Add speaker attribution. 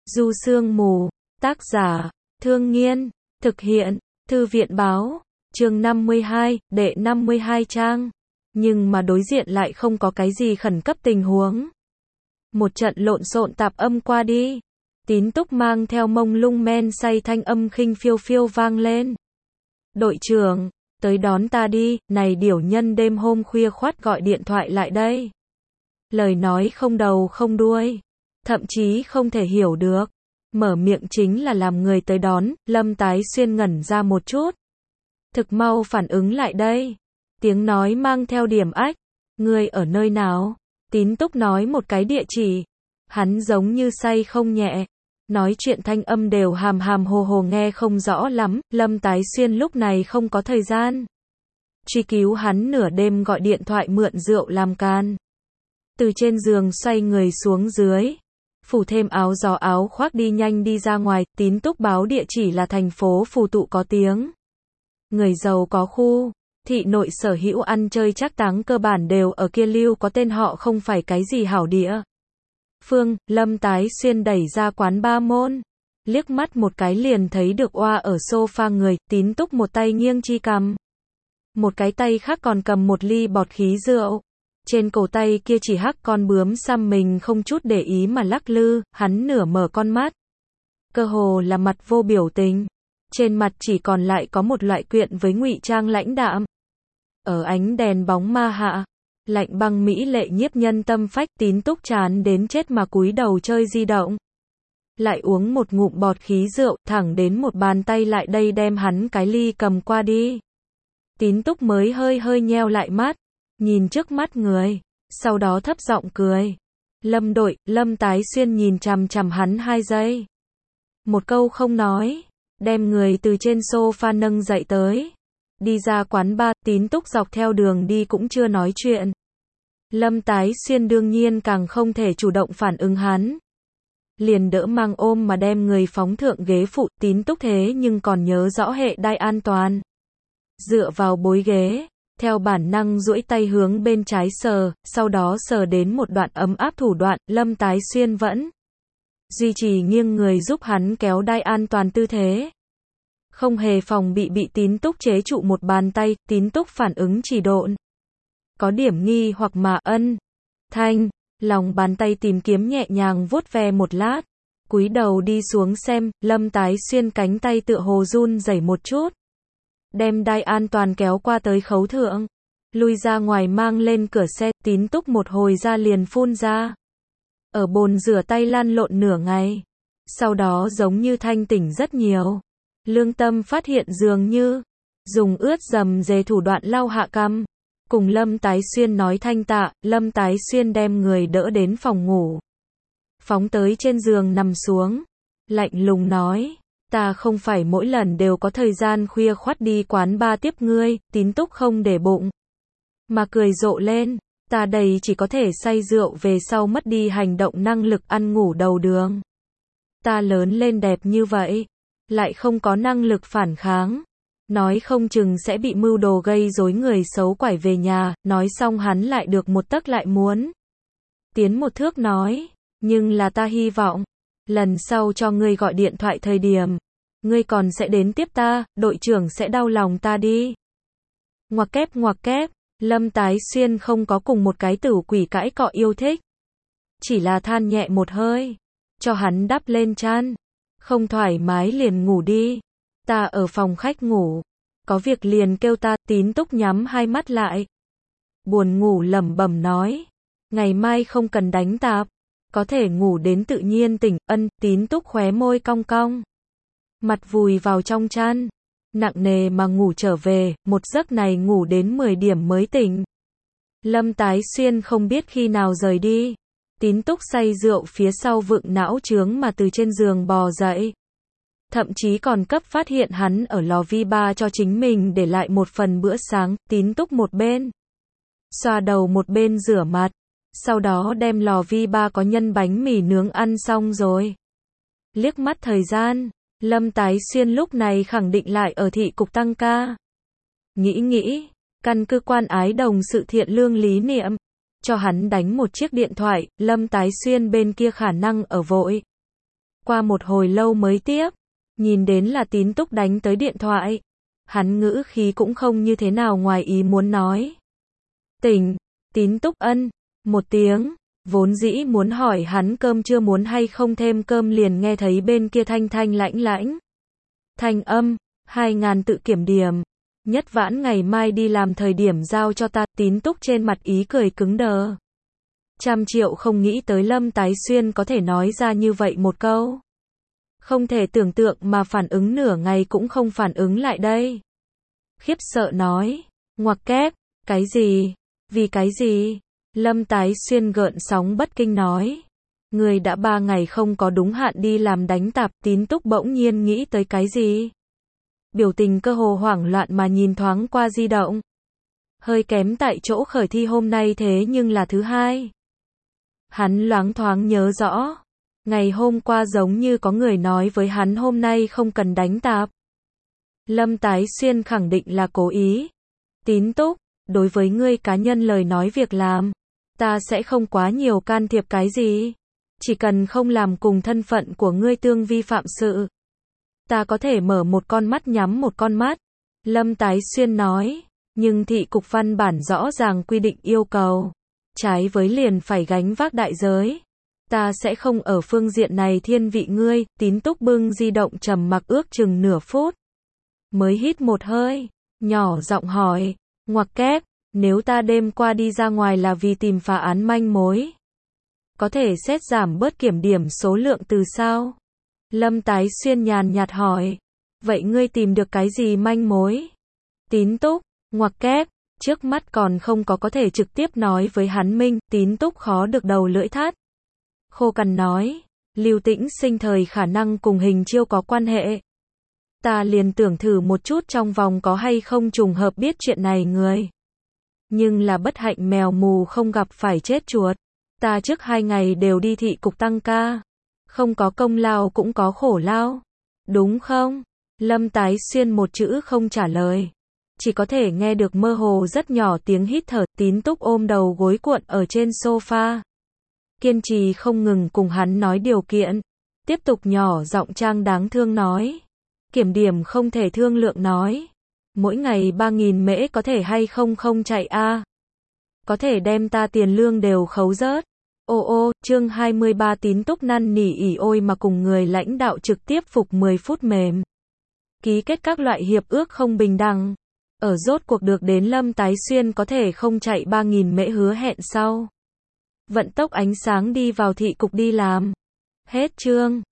Speaker 1: Du Sương Mù, tác giả, Thương Nghiên, thực hiện, Thư viện báo, chương 52, đệ 52 trang. Nhưng mà đối diện lại không có cái gì khẩn cấp tình huống. Một trận lộn xộn tạp âm qua đi. Tín Túc mang theo mông lung men say thanh âm khinh phiêu phiêu vang lên. Đội trưởng, tới đón ta đi, này điểu nhân đêm hôm khuya khoắt gọi điện thoại lại đây. Lời nói không đầu không đuôi, thậm chí không thể hiểu được. Mở miệng chính là làm người tới đón, Lâm Tái Xuyên ngẩn ra một chút. Thực mau phản ứng lại đây. Tiếng nói mang theo điểm ách. Ngươi ở nơi nào? Tín Túc nói một cái địa chỉ. Hắn giống như say không nhẹ. Nói chuyện thanh âm đều hàm hàm hồ hồ nghe không rõ lắm. Lâm Tái Xuyên lúc này không có thời gian truy cứu hắn nửa đêm gọi điện thoại mượn rượu làm can. Từ trên giường xoay người xuống dưới. Phủ thêm áo gió áo khoác đi nhanh đi ra ngoài. Tín Túc báo địa chỉ là thành phố Phù Tụ có tiếng. Người giàu có khu. Thị nội sở hữu ăn chơi trác táng cơ bản đều ở kia lưu có tên họ không phải cái gì hảo địa. Phương, Lâm Tái Xuyên đẩy ra quán ba môn. Liếc mắt một cái liền thấy được oa ở sofa người. Tín Túc một tay nghiêng chi cầm. Một cái tay khác còn cầm một ly bọt khí rượu. Trên cổ tay kia chỉ hắc con bướm xăm mình không chút để ý mà lắc lư, hắn nửa mở con mắt. Cơ hồ là mặt vô biểu tình. Trên mặt chỉ còn lại có một loại quyện với ngụy trang lãnh đạm. Ở ánh đèn bóng ma hạ, lạnh băng mỹ lệ nhiếp nhân tâm phách. Tín Túc chán đến chết mà cúi đầu chơi di động. Lại uống một ngụm bọt khí rượu, thẳng đến một bàn tay lại đây đem hắn cái ly cầm qua đi. Tín Túc mới hơi nheo lại mắt. Nhìn trước mắt người, sau đó thấp giọng cười. Lâm đội, Lâm Tái Xuyên nhìn chằm chằm hắn 2 giây. Một câu không nói, đem người từ trên sofa nâng dậy tới. Đi ra quán bar. Tín Túc dọc theo đường đi cũng chưa nói chuyện. Lâm Tái Xuyên đương nhiên càng không thể chủ động phản ứng hắn. Liền đỡ mang ôm mà đem người phóng thượng ghế phụ. Tín Túc thế nhưng còn nhớ rõ hệ đai an toàn. Dựa vào bối ghế. Theo bản năng duỗi tay hướng bên trái sờ, sau đó sờ đến một đoạn ấm áp thủ đoạn. Lâm Tái Xuyên vẫn duy trì nghiêng người giúp hắn kéo đai an toàn tư thế. Không hề phòng bị Tín Túc chế trụ một bàn tay. Tín Túc phản ứng chỉ độn. Có điểm nghi hoặc mà thanh, lòng bàn tay tìm kiếm nhẹ nhàng vuốt ve một lát. Cúi đầu đi xuống xem, Lâm Tái Xuyên cánh tay tựa hồ run rẩy một chút. Đem đai an toàn kéo qua tới khấu thượng. Lui ra ngoài mang lên cửa xe. Tín Túc một hồi ra liền phun ra. Ở bồn rửa tay lăn lộn nửa ngày. Sau đó giống như thanh tỉnh rất nhiều. Lương tâm phát hiện dường như dùng ướt dầm dề thủ đoạn lau hạ cằm. Cùng Lâm Tái Xuyên nói thanh tạ. Lâm Tái Xuyên đem người đỡ đến phòng ngủ. Phóng tới trên giường nằm xuống. Lạnh lùng nói. Ta không phải mỗi lần đều có thời gian khuya khoắt đi quán bar tiếp ngươi. Tín Túc không để bụng. Mà cười rộ lên. Ta đây chỉ có thể say rượu về sau mất đi hành động năng lực ăn ngủ đầu đường. Ta lớn lên đẹp như vậy. Lại không có năng lực phản kháng. Nói không chừng sẽ bị mưu đồ gây rối người xấu quải về nhà. Nói xong hắn lại được một tấc lại muốn tiến một thước nói. Nhưng là ta hy vọng. Lần sau cho ngươi gọi điện thoại thời điểm. Ngươi còn sẽ đến tiếp ta. Đội trưởng sẽ đau lòng ta đi. Ngoặc kép. Lâm Tái Xuyên không có cùng một cái tử quỷ cãi cọ yêu thích. Chỉ là than nhẹ một hơi. Cho hắn đắp lên chăn. Không thoải mái liền ngủ đi. Ta ở phòng khách ngủ. Có việc liền kêu ta. Tín Túc nhắm 2 mắt lại. Buồn ngủ lẩm bẩm nói. Ngày mai không cần đánh tạp. Có thể ngủ đến tự nhiên tỉnh. Tín Túc khóe môi cong cong. Mặt vùi vào trong chăn. Nặng nề mà ngủ trở về. Một giấc này ngủ đến 10 điểm mới tỉnh. Lâm Tái Xuyên không biết khi nào rời đi. Tín Túc say rượu phía sau vựng não chướng mà từ trên giường bò dậy. Thậm chí còn cấp phát hiện hắn ở lò vi ba cho chính mình để lại một phần bữa sáng. Tín Túc một bên xoa đầu một bên rửa mặt. Sau đó đem lò vi ba có nhân bánh mì nướng ăn xong rồi. Liếc mắt thời gian. Lâm Tái Xuyên lúc này khẳng định lại ở thị cục tăng ca. Nghĩ. Căn cứ quan ái đồng sự thiện lương lý niệm. Cho hắn đánh một chiếc điện thoại. Lâm Tái Xuyên bên kia khả năng ở vội. Qua một hồi lâu mới tiếp, nhìn đến là Tín Túc đánh tới điện thoại. Hắn ngữ khí cũng không như thế nào ngoài ý muốn nói. Tỉnh, Tín Túc ân, một tiếng, vốn dĩ muốn hỏi hắn cơm chưa muốn hay không thêm cơm liền nghe thấy bên kia thanh thanh lãnh lãnh. Thanh âm, 2000 tự kiểm điểm. Nhất Vãn ngày mai đi làm thời điểm giao cho ta. Tín Túc trên mặt ý cười cứng đờ. 100 triệu không nghĩ tới Lâm Tái Xuyên có thể nói ra như vậy một câu. Không thể tưởng tượng mà phản ứng nửa ngày cũng không phản ứng lại đây. Khiếp sợ nói, ngoặc kép, cái gì? Vì cái gì? Lâm Tái Xuyên gợn sóng bất kinh nói. Người đã 3 ngày không có đúng hạn đi làm đánh tạp. Tín Túc bỗng nhiên nghĩ tới cái gì? Biểu tình cơ hồ hoảng loạn mà nhìn thoáng qua di động. Hơi kém tại chỗ khởi thi hôm nay thế nhưng là thứ hai. Hắn loáng thoáng nhớ rõ. Ngày hôm qua giống như có người nói với hắn hôm nay không cần đánh tạp. Lâm Tái Xuyên khẳng định là cố ý. Tín Túc, đối với ngươi cá nhân lời nói việc làm, ta sẽ không quá nhiều can thiệp cái gì. Chỉ cần không làm cùng thân phận của ngươi tương vi phạm sự. Ta có thể mở một con mắt nhắm một con mắt. Lâm Tái Xuyên nói, nhưng thị cục văn bản rõ ràng quy định yêu cầu. Trái với liền phải gánh vác đại giới. Ta sẽ không ở phương diện này thiên vị ngươi. Tín Túc bưng di động trầm mặc ước chừng nửa phút. Mới hít một hơi, nhỏ giọng hỏi, ngoặc kép, nếu ta đêm qua đi ra ngoài là vì tìm phá án manh mối, có thể xét giảm bớt kiểm điểm số lượng từ sao? Lâm Tái Xuyên nhàn nhạt hỏi, vậy ngươi tìm được cái gì manh mối? Tín Túc, ngoặc kép, trước mắt còn không có thể trực tiếp nói với hắn minh. Tín Túc khó được đầu lưỡi thắt. Khô cằn nói, Lưu Tĩnh Sinh thời khả năng cùng Hình Chiêu có quan hệ. Ta liền tưởng thử một chút trong vòng có hay không trùng hợp biết chuyện này người. Nhưng là bất hạnh mèo mù không gặp phải chết chuột. Ta trước 2 ngày đều đi thị cục tăng ca. Không có công lao cũng có khổ lao. Đúng không? Lâm Tái Xuyên một chữ không trả lời. Chỉ có thể nghe được mơ hồ rất nhỏ tiếng hít thở. Tín Túc ôm đầu gối cuộn ở trên sofa. Kiên trì không ngừng cùng hắn nói điều kiện. Tiếp tục nhỏ giọng trang đáng thương nói. Kiểm điểm không thể thương lượng nói. Mỗi ngày 3000 mễ có thể hay không không chạy a? Có thể đem ta tiền lương đều khấu rớt. Ô chương 23 Tín Túc năn nỉ ỉ ôi mà cùng người lãnh đạo trực tiếp phục 10 phút mềm. Ký kết các loại hiệp ước không bình đẳng. Ở rốt cuộc được đến Lâm Tái Xuyên có thể không chạy 3000 mễ hứa hẹn sau. Vận tốc ánh sáng đi vào thị cục đi làm. Hết chương.